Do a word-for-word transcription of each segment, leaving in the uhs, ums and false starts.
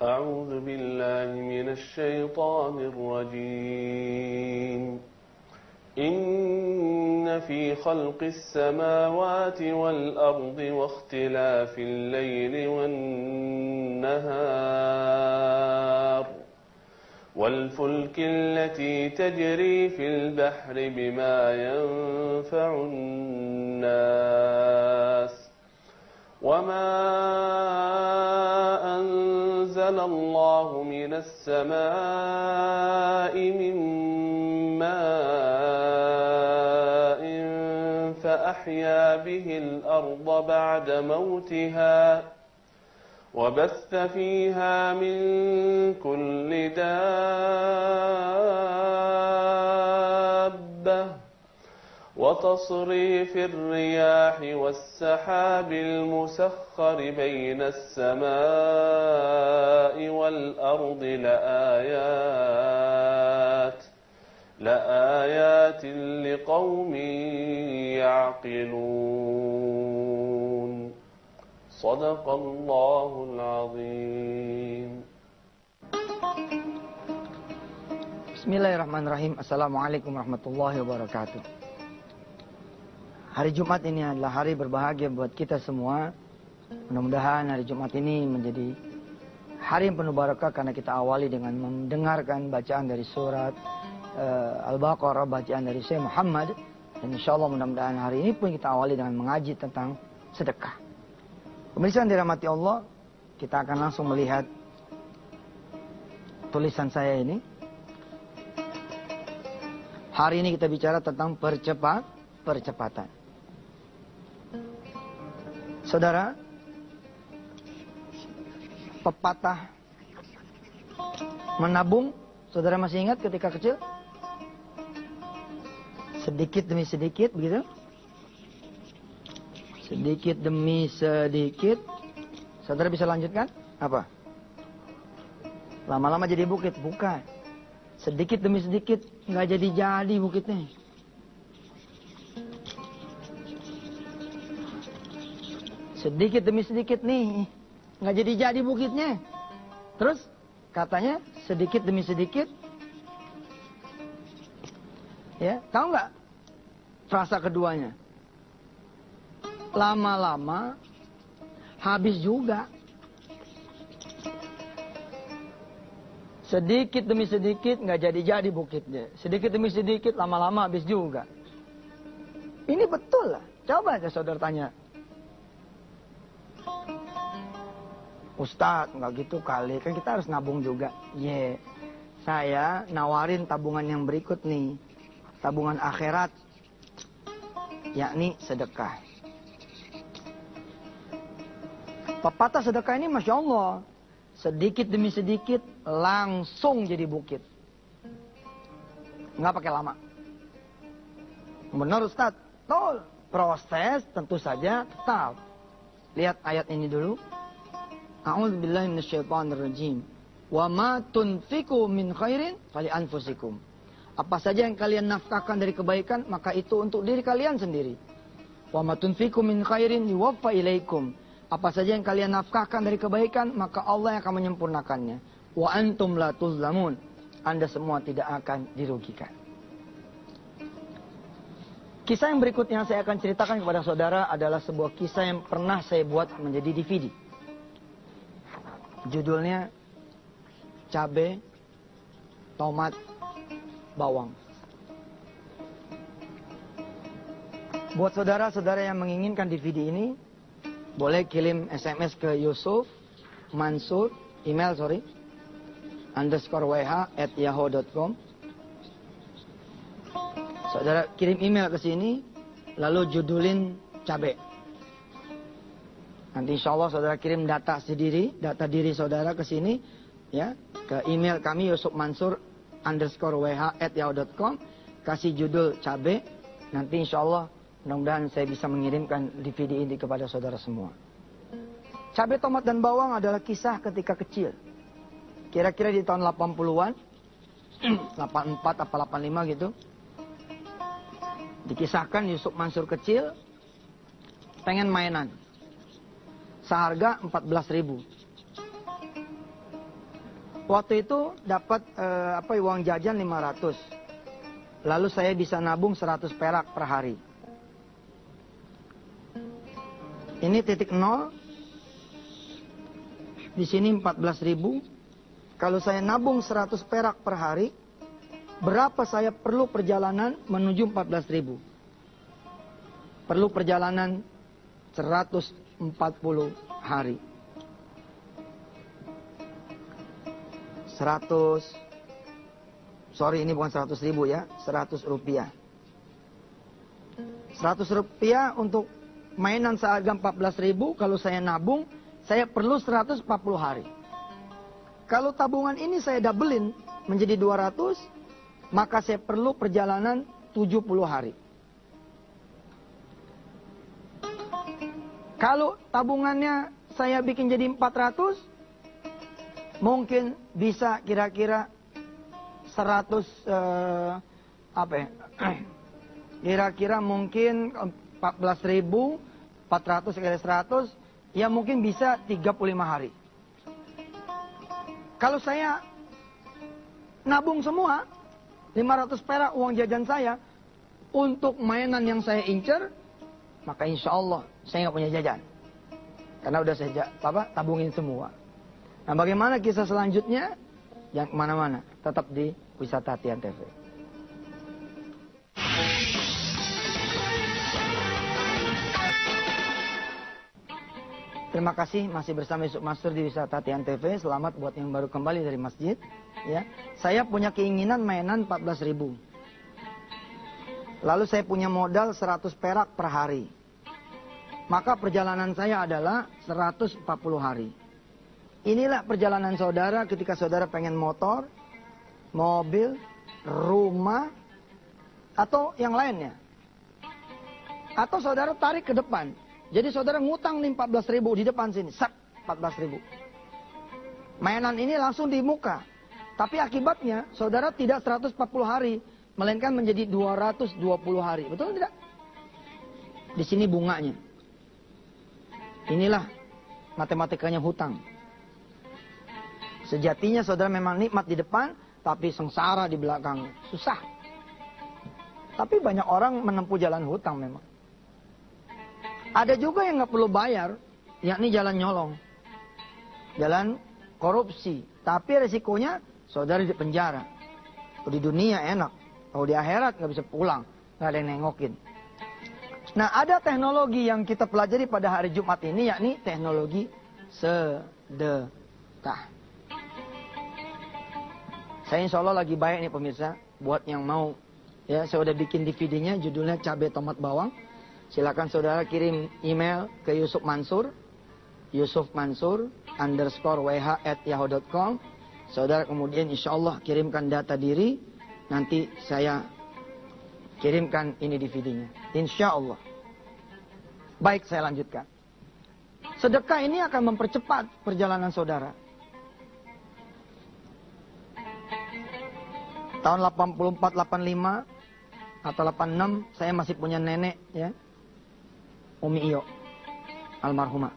أعوذ بالله من الشيطان الرجيم إن في خلق السماوات والأرض واختلاف الليل والنهار والفلك التي تجري في البحر بما ينفع الناس وما أنزل الله من السماء من ماء فأحيا به الأرض بعد موتها وبث فيها من كل دابة وتصريف الرياح والسحاب المسخر بين السماء والأرض لآيات لآيات لقوم يعقلون صدق الله العظيم. Bismillahirrahmanirrahim. Assalamualaikum warahmatullahi wabarakatuh. Hari Jumat ini adalah hari berbahagia buat kita semua. Mudah-mudahan hari Jumat ini menjadi hari yang penuh barakah karena kita awali dengan mendengarkan bacaan dari surat uh, Al-Baqarah, bacaan dari Syekh Muhammad. Dan insyaAllah mudah-mudahan hari ini pun kita awali dengan mengaji tentang sedekah. Pemirsa yang dirahmati Allah, kita akan langsung melihat tulisan saya ini. Hari ini kita bicara tentang percepat, percepatan. Saudara, pepatah menabung, saudara masih ingat ketika kecil? Sedikit demi sedikit, begitu? Sedikit demi sedikit. Saudara bisa lanjutkan? Apa? Lama-lama jadi bukit? Bukan. Sedikit demi sedikit nggak jadi-jadi bukitnya. Sedikit demi sedikit nih nggak jadi-jadi bukitnya. Terus katanya sedikit demi sedikit. Ya, tahu nggak frasa keduanya? Lama-lama habis juga. Sedikit demi sedikit nggak jadi-jadi bukitnya. Sedikit demi sedikit lama-lama habis juga. Ini betul lah. Coba aja saudara tanya. Ustadz nggak gitu kali. Kan kita harus nabung juga. Ye. Yeah. Saya nawarin tabungan yang berikut nih. Tabungan akhirat. Yakni sedekah. Pepatah sedekah ini Masya Allah. Sedikit demi sedikit langsung jadi bukit. Nggak pakai lama. Benar Ustaz? Betul. Proses tentu saja tetap. Lihat ayat ini dulu. A'udzubillahi minasyaitonirrajim. Wa ma tunfiqu min khairin fali anfusikum. Apa saja yang kalian nafkahkan dari kebaikan, maka itu untuk diri kalian sendiri. Wa ma tunfiqu min khairin yuwaffa ilaikum. Apa saja yang kalian nafkahkan dari kebaikan, maka Allah yang akan menyempurnakannya. Wa antum la tuzlamun. Anda semua tidak akan dirugikan. Kisah yang berikutnya saya akan ceritakan kepada saudara adalah sebuah kisah yang pernah saya buat menjadi D V D. Judulnya Cabai, Tomat, Bawang. Buat saudara-saudara yang menginginkan D V D ini, boleh kirim S M S ke Yusuf Mansur, email sorry, underscore wh at yahoo dot com. Saudara kirim email ke sini, lalu judulin cabai. Nanti insya Allah saudara kirim data sendiri, data diri saudara ke sini, ya, ke email kami Yusuf Mansur underscore wh at yahoo dot com. Kasih judul cabai. Nanti insya Allah mudah-mudahan saya bisa mengirimkan D V D ini kepada saudara semua. Cabai, tomat, dan bawang adalah kisah ketika kecil. Kira-kira di tahun delapan puluhan, delapan puluh empat atau delapan puluh lima gitu. Dikisahkan Yusuf Mansur kecil, pengen mainan. Seharga empat belas ribu. Waktu itu dapat eh, apa uang jajan lima ratus. Lalu saya bisa nabung seratus perak per hari. Ini titik nol. Di sini empat belas ribu. Kalau saya nabung seratus perak per hari, berapa saya perlu perjalanan menuju empat belas ribu? Perlu perjalanan seratus empat puluh hari. seratus, sorry ini bukan seratus ribu ya, seratus rupiah. seratus rupiah untuk mainan seharga empat belas ribu, kalau saya nabung, saya perlu seratus empat puluh hari. Kalau tabungan ini saya doublein menjadi dua ratus, maka saya perlu perjalanan tujuh puluh hari. Kalau tabungannya saya bikin jadi empat ratus, mungkin bisa kira-kira seratus, eh, apa ya, kira-kira mungkin empat belas ribu, empat ratus kali seratus, ya mungkin bisa tiga puluh lima hari. Kalau saya nabung semua, lima ratus perak uang jajan saya, untuk mainan yang saya incer, maka insya Allah saya nggak punya jajan. Karena udah saya apa, tabungin semua. Nah, bagaimana kisah selanjutnya? Jangan kemana-mana, tetap di Wisata Hatian T V. Terima kasih masih bersama Yusuf Mansur di Wisata Hatian T V. Selamat buat yang baru kembali dari masjid. Ya, saya punya keinginan mainan empat belas ribu. Lalu saya punya modal seratus perak per hari. Maka perjalanan saya adalah seratus empat puluh hari. Inilah perjalanan saudara ketika saudara pengen motor, mobil, rumah, atau yang lainnya. Atau saudara tarik ke depan. Jadi saudara ngutang nih empat belas ribu di depan sini. Sak, empat belas ribu. Mainan ini langsung di muka. Tapi akibatnya saudara tidak seratus empat puluh hari. Melainkan menjadi dua ratus dua puluh hari. Betul tidak? Di sini bunganya. Inilah matematikanya hutang. Sejatinya saudara memang nikmat di depan, tapi sengsara di belakang. Susah. Tapi banyak orang menempuh jalan hutang memang. Ada juga yang nggak perlu bayar, yakni jalan nyolong. Jalan korupsi. Tapi resikonya saudara di penjara. Di dunia enak. Kalau di akhirat nggak bisa pulang. Nggak ada yang nengokin. Nah, ada teknologi yang kita pelajari pada hari Jumat ini, yakni teknologi sedekah. Saya insya Allah lagi baik nih pemirsa. Buat yang mau, ya saya udah bikin D V D-nya, judulnya Cabai Tomat Bawang. Silakan saudara kirim email ke Yusuf Mansur, Yusuf Mansur underscore wh at yahoo dot com. Saudara kemudian insya Allah kirimkan data diri, nanti saya kirimkan ini D V D-nya. Insya Allah. Baik, saya lanjutkan. Sedekah ini akan mempercepat perjalanan saudara. Tahun delapan puluh empat delapan puluh lima atau delapan puluh enam saya masih punya nenek ya. Umi Iyo almarhumah.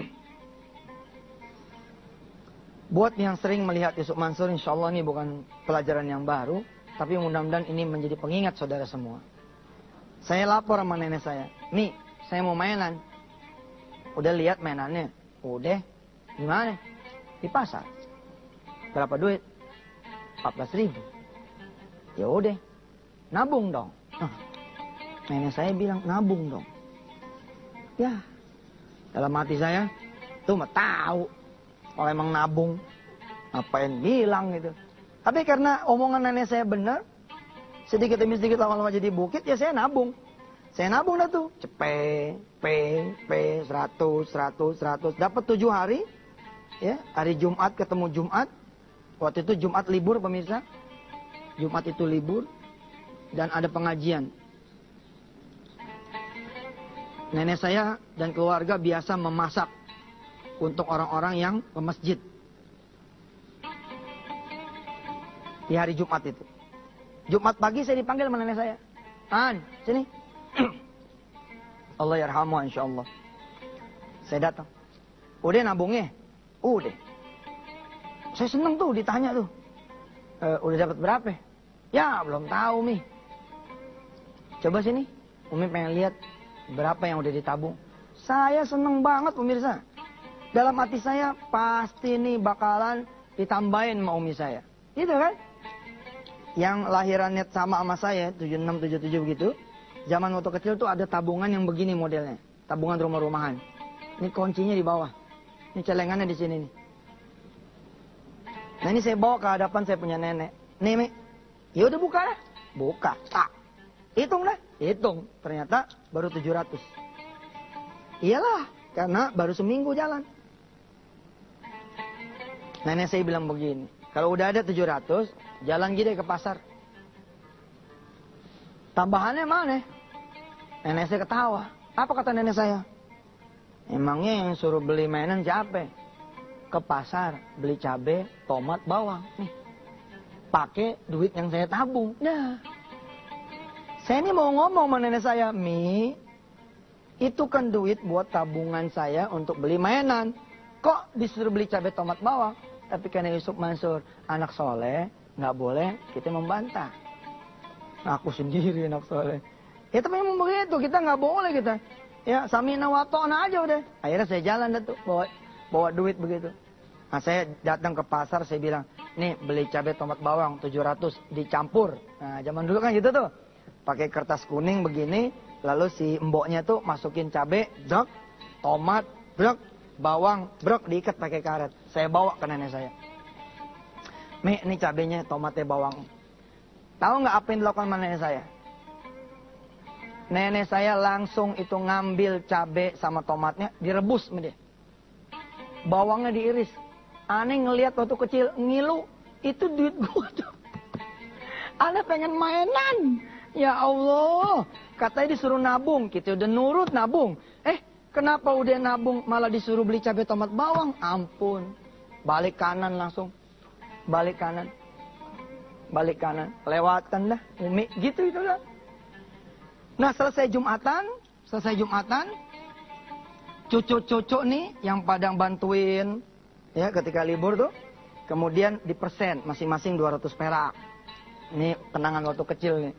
Buat yang sering melihat Yusuf Mansur, insya Allah ini bukan pelajaran yang baru, tapi mudah-mudahan ini menjadi pengingat saudara semua. Saya lapor sama nenek saya, nih saya mau mainan. Udah lihat mainannya? Udah. Gimana? Di pasar. Berapa duit? empat belas ribu. Ya udah, nabung dong. Nah, nenek saya bilang nabung dong. Ya, dalam hati saya tuh mah tahu kalau emang nabung, ngapain bilang gitu. Tapi karena omongan nenek saya benar, sedikit demi sedikit lama-lama jadi bukit, ya saya nabung. Saya nabung dah tuh, cepet, p, p, seratus, seratus, seratus, dapat tujuh hari, ya hari Jumat ketemu Jumat. Waktu itu Jumat libur pemirsa. Jumat itu libur dan ada pengajian. Nenek saya dan keluarga biasa memasak untuk orang-orang yang ke masjid di hari Jumat itu. Jumat pagi saya dipanggil sama nenek saya. An, sini. Allah yarhamu insyaallah. Saya datang. Udah nabungnya? Udah. Saya seneng tuh ditanya tuh. E, udah dapat berapa? Ya belum tahu Mi. Coba sini, Umi pengen lihat berapa yang udah ditabung. Saya seneng banget pemirsa. Dalam hati saya pasti nih bakalan ditambahin sama Umi saya. Gitu kan? Yang lahirannya sama sama saya, tujuh enam, tujuh tujuh begitu. Zaman waktu kecil tuh ada tabungan yang begini modelnya. Tabungan rumah-rumahan. Ini kuncinya di bawah. Ini celengannya di sini nih. Nah ini saya bawa ke hadapan saya punya nenek. Nih Mi, ya udah buka lah. Buka, tak. Hitung dah, hitung. Ternyata baru tujuh ratus. Iyalah, karena baru seminggu jalan. Nenek saya bilang begini, kalau udah ada tujuh ratus, jalan gini ke pasar. Tambahannya mana? Nenek saya ketawa. Apa kata nenek saya? Emangnya yang suruh beli mainan siapa? Ke pasar, beli cabai, tomat, bawang. Nih, pakai duit yang saya tabung. Nah, saya ini mau ngomong sama nenek saya, Mi, itu kan duit buat tabungan saya untuk beli mainan. Kok disuruh beli cabai, tomat, bawang? Tapi karena Yusuf Mansur anak soleh, nggak boleh kita membantah. Aku sendiri anak soleh. Ya tapi memang begitu, kita nggak boleh kita. Ya samina wa ta'na aja udah. Akhirnya saya jalan dah tuh, bawa, bawa duit begitu. Nah saya datang ke pasar, saya bilang, nih beli cabai, tomat, bawang tujuh ratus dicampur. Nah zaman dulu kan gitu tuh. Pakai kertas kuning begini, lalu si mboknya tuh masukin cabai, brok, tomat, brok, bawang, brok, diikat pakai karet. Saya bawa ke nenek saya. Mi, ini cabainya, tomatnya, bawang. Tahu nggak apa yang dilakukan sama nenek saya? Nenek saya langsung itu ngambil cabai sama tomatnya, direbus sama dia. Bawangnya diiris. Aneh ngelihat waktu kecil, ngilu, itu duit gua tuh. Aneh pengen mainan. Ya Allah, katanya disuruh nabung, kita udah nurut nabung. Eh, kenapa udah nabung malah disuruh beli cabai, tomat, bawang? Ampun. Balik kanan langsung. Balik kanan. Balik kanan. Lewatan dah. Umi. Gitu itu lah. Nah selesai Jumatan. Selesai Jumatan. Cucu-cucu nih yang pada bantuin. Ya ketika libur tuh. Kemudian dipersen. Masing-masing dua ratus perak. Ini kenangan waktu kecil nih.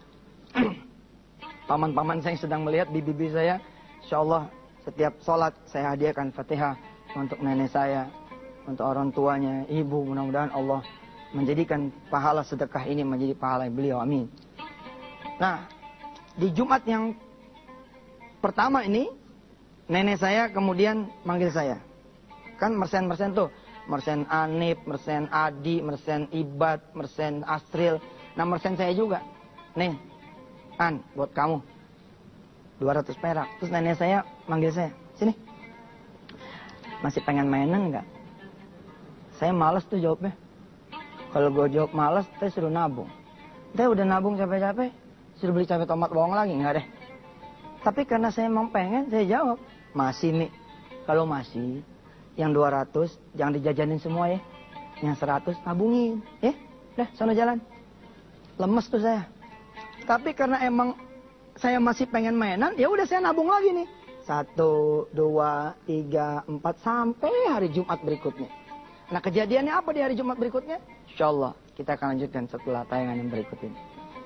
Paman-paman saya sedang melihat bibi-bibi saya. Insya Allah setiap sholat saya hadiahkan Fatihah untuk nenek saya, untuk orang tuanya, ibu. Mudah-mudahan Allah menjadikan pahala sedekah ini menjadi pahala beliau. Amin. Nah, di Jumat yang pertama ini, nenek saya kemudian manggil saya. Kan mersen-mersen tuh. Mersen Anip, mersen Adi, mersen Ibad, mersen Astril. Nah, mersen saya juga. Nih, An, buat kamu. dua ratus perak. Terus nenek saya manggil saya. Sini. Masih pengen mainan enggak? Saya malas tuh jawabnya. Kalau gue jawab malas, saya suruh nabung. Saya udah nabung capek-capek. Suruh beli cabai, tomat, bawang lagi. Enggak deh. Tapi karena saya emang pengen, saya jawab. Masih, Mi. Kalau masih, yang dua ratus, jangan dijajanin semua ya. Yang seratus, tabungin. Ya, udah, sana jalan. Lemes tuh saya. Tapi karena emang saya masih pengen mainan, ya udah saya nabung lagi nih. Satu, dua, tiga, empat, sampai hari Jumat berikutnya. Nah kejadiannya apa di hari Jumat berikutnya? Insya Allah kita akan lanjutkan setelah tayangan yang berikut ini.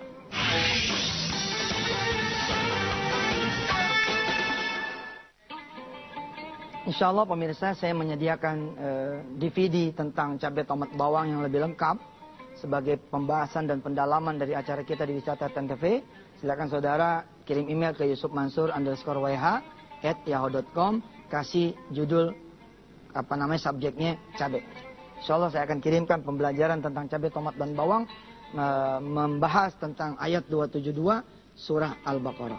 Insya Allah pemirsa, saya menyediakan uh, D V D tentang cabai, tomat, bawang yang lebih lengkap sebagai pembahasan dan pendalaman dari acara kita di Wisata T V. Silakan saudara kirim email ke Yusuf Mansur underscore W H at yahoo dot com, kasih judul apa namanya subjeknya cabai. Insya Allah saya akan kirimkan pembelajaran tentang cabai, tomat, dan bawang, uh, membahas tentang ayat dua ratus tujuh puluh dua surah Al-Baqarah.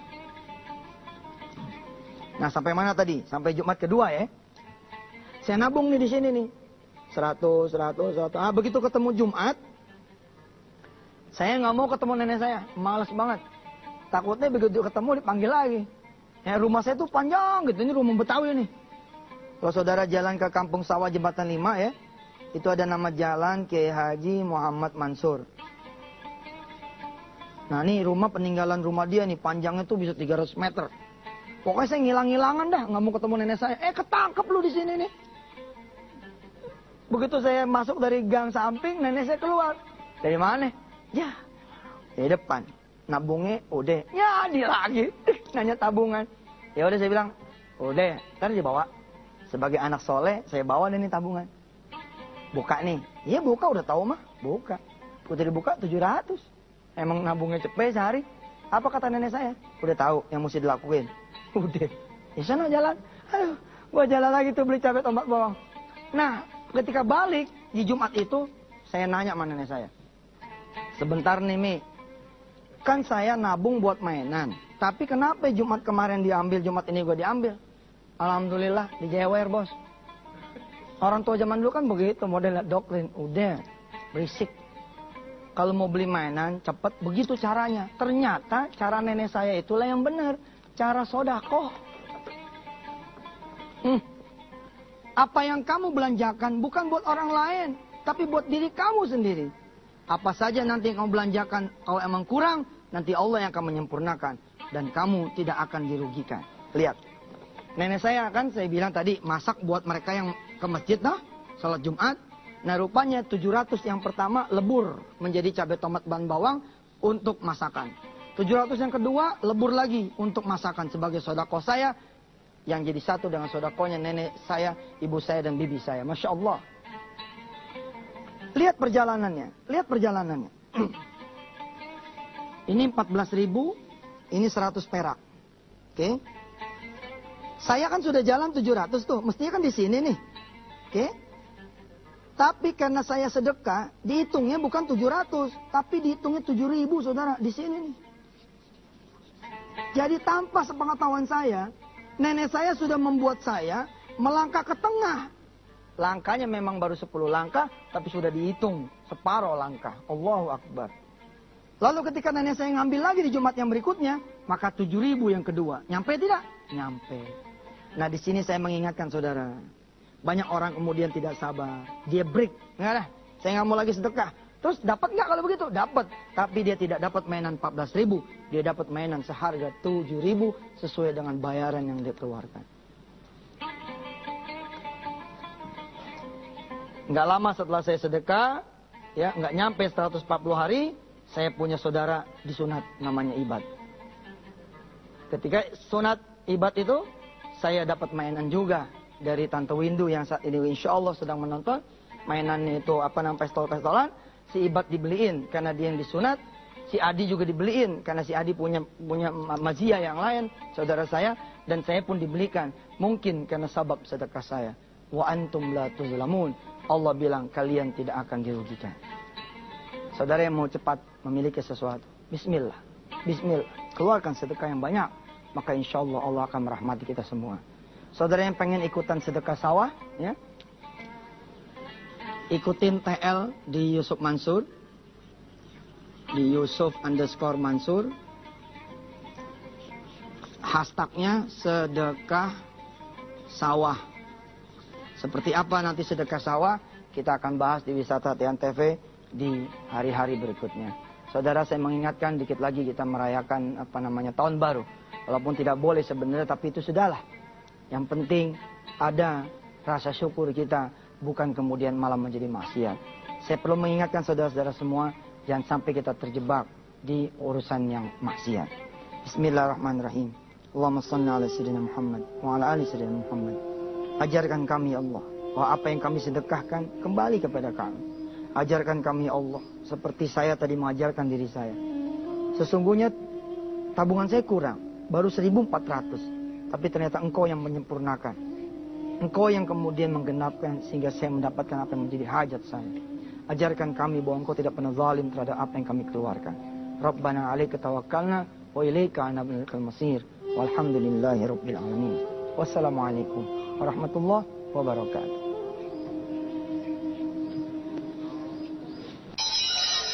Nah sampai mana tadi? Sampai Jumat kedua ya. Saya nabung nih di sini nih. seratus, seratus, seratus. Ah begitu ketemu Jumat, saya nggak mau ketemu nenek saya. Malas banget. Takutnya begitu ketemu dipanggil lagi. Ya rumah saya tuh panjang gitu. Ini rumah Betawi nih. Kalau saudara jalan ke Kampung Sawah Jembatan lima ya. Itu ada nama jalan Kiai Haji Muhammad Mansur. Nah ini rumah peninggalan rumah dia nih. Panjangnya tuh bisa tiga ratus meter. Pokoknya saya ngilang-ngilangan dah, nggak mau ketemu nenek saya. Eh ketangkep lu di sini nih. Begitu saya masuk dari gang samping, nenek saya keluar. Dari mana? Ya, dari depan. Nabungnya udah. Ya, dia lagi. Nanya tabungan. Ya udah saya bilang, udah, ntar dibawa. Sebagai anak soleh, saya bawa deh nih tabungan. Buka nih. Iya buka, udah tahu mah. Buka. Udah dibuka tujuh ratus. Emang nabungnya cepet sehari. Apa kata nenek saya? Udah tahu yang mesti dilakuin. Udah. Ya sana jalan. Aduh, gua jalan lagi tuh beli cabai tomat bawang. Nah, ketika balik di Jumat itu, saya nanya sama nenek saya. Sebentar nih Mi, kan saya nabung buat mainan. Tapi kenapa Jumat kemarin diambil, Jumat ini gua diambil? Alhamdulillah dijewer bos. Orang tua zaman dulu kan begitu, modelnya doktrin. Udah, berisik. Kalau mau beli mainan, cepet. Begitu caranya. Ternyata cara nenek saya itulah yang benar. Cara sodakoh. Hmm. Apa yang kamu belanjakan bukan buat orang lain, tapi buat diri kamu sendiri. Apa saja nanti yang kamu belanjakan, kalau emang kurang, nanti Allah yang akan menyempurnakan. Dan kamu tidak akan dirugikan. Lihat. Nenek saya kan saya bilang tadi masak buat mereka yang ke masjid nah, salat Jumat. Nah rupanya tujuh ratus yang pertama lebur menjadi cabai tomat dan bawang untuk masakan. tujuh ratus yang kedua lebur lagi untuk masakan sebagai sodako saya yang jadi satu dengan sodakonya nenek saya, ibu saya dan bibi saya. Masya Allah. Lihat perjalanannya, lihat perjalanannya. Ini empat belas ribu, ini seratus perak. Oke. Okay. Saya kan sudah jalan tujuh ratus tuh, mestinya kan di sini nih. Oke. Tapi karena saya sedekah, dihitungnya bukan tujuh ratus, tapi dihitungnya tujuh ribu saudara, di sini nih. Jadi tanpa sepengetahuan saya, nenek saya sudah membuat saya melangkah ke tengah. Langkahnya memang baru sepuluh langkah, tapi sudah dihitung separuh langkah. Allahu Akbar. Lalu ketika nenek saya ngambil lagi di Jumat yang berikutnya, maka tujuh ribu yang kedua. Nyampe tidak? Nyampe. Nah di sini saya mengingatkan saudara, banyak orang kemudian tidak sabar, dia break, nggak lah, saya nggak mau lagi sedekah. Terus dapat nggak kalau begitu? Dapat, tapi dia tidak dapat mainan empat belas ribu, dia dapat mainan seharga tujuh ribu sesuai dengan bayaran yang dia keluarkan. Nggak lama setelah saya sedekah, ya nggak nyampe seratus empat puluh hari, saya punya saudara disunat namanya Ibad. Ketika sunat Ibad itu, saya dapat mainan juga dari Tante Windu yang saat ini insya Allah sedang menonton. Mainannya itu apa namanya pistol-pistolan. Si Ibad dibeliin karena dia yang disunat. Si Adi juga dibeliin karena si Adi punya punya mazia yang lain, saudara saya. Dan saya pun dibelikan. Mungkin karena sebab sedekah saya. Wa antum la tuzlamun. Allah bilang kalian tidak akan dirugikan. Saudara yang mau cepat memiliki sesuatu, Bismillah. Bismillah. Keluarkan sedekah yang banyak. Maka insya Allah Allah akan merahmati kita semua. Saudara yang pengen ikutan sedekah sawah, ya, ikutin T L di Yusuf Mansur, di Yusuf underscore Mansur. Hashtagnya sedekah sawah. Seperti apa nanti sedekah sawah? Kita akan bahas di Wisata Tian T V di hari-hari berikutnya. Saudara, saya mengingatkan dikit lagi kita merayakan apa namanya tahun baru. Walaupun tidak boleh sebenarnya, tapi itu sudahlah. Yang penting ada rasa syukur kita, bukan kemudian malah menjadi maksiat. Saya perlu mengingatkan saudara-saudara semua, jangan sampai kita terjebak di urusan yang maksiat. Bismillahirrahmanirrahim. Allahumma shalli ala sayyidina Muhammad wa ala ali sayyidina Muhammad. Ajarkan kami ya Allah, bahwa apa yang kami sedekahkan kembali kepada kami. Ajarkan kami ya Allah, seperti saya tadi mengajarkan diri saya. Sesungguhnya tabungan saya kurang. Baru seribu empat ratus. Tapi ternyata engkau yang menyempurnakan. Engkau yang kemudian menggenapkan sehingga saya mendapatkan apa yang menjadi hajat saya. Ajarkan kami bahwa engkau tidak pernah zalim terhadap apa yang kami keluarkan. Rabbana alaika tawakkalna wa ilaika anabnal masir. Walhamdulillahi rabbil alamin. Wassalamualaikum warahmatullahi wabarakatuh.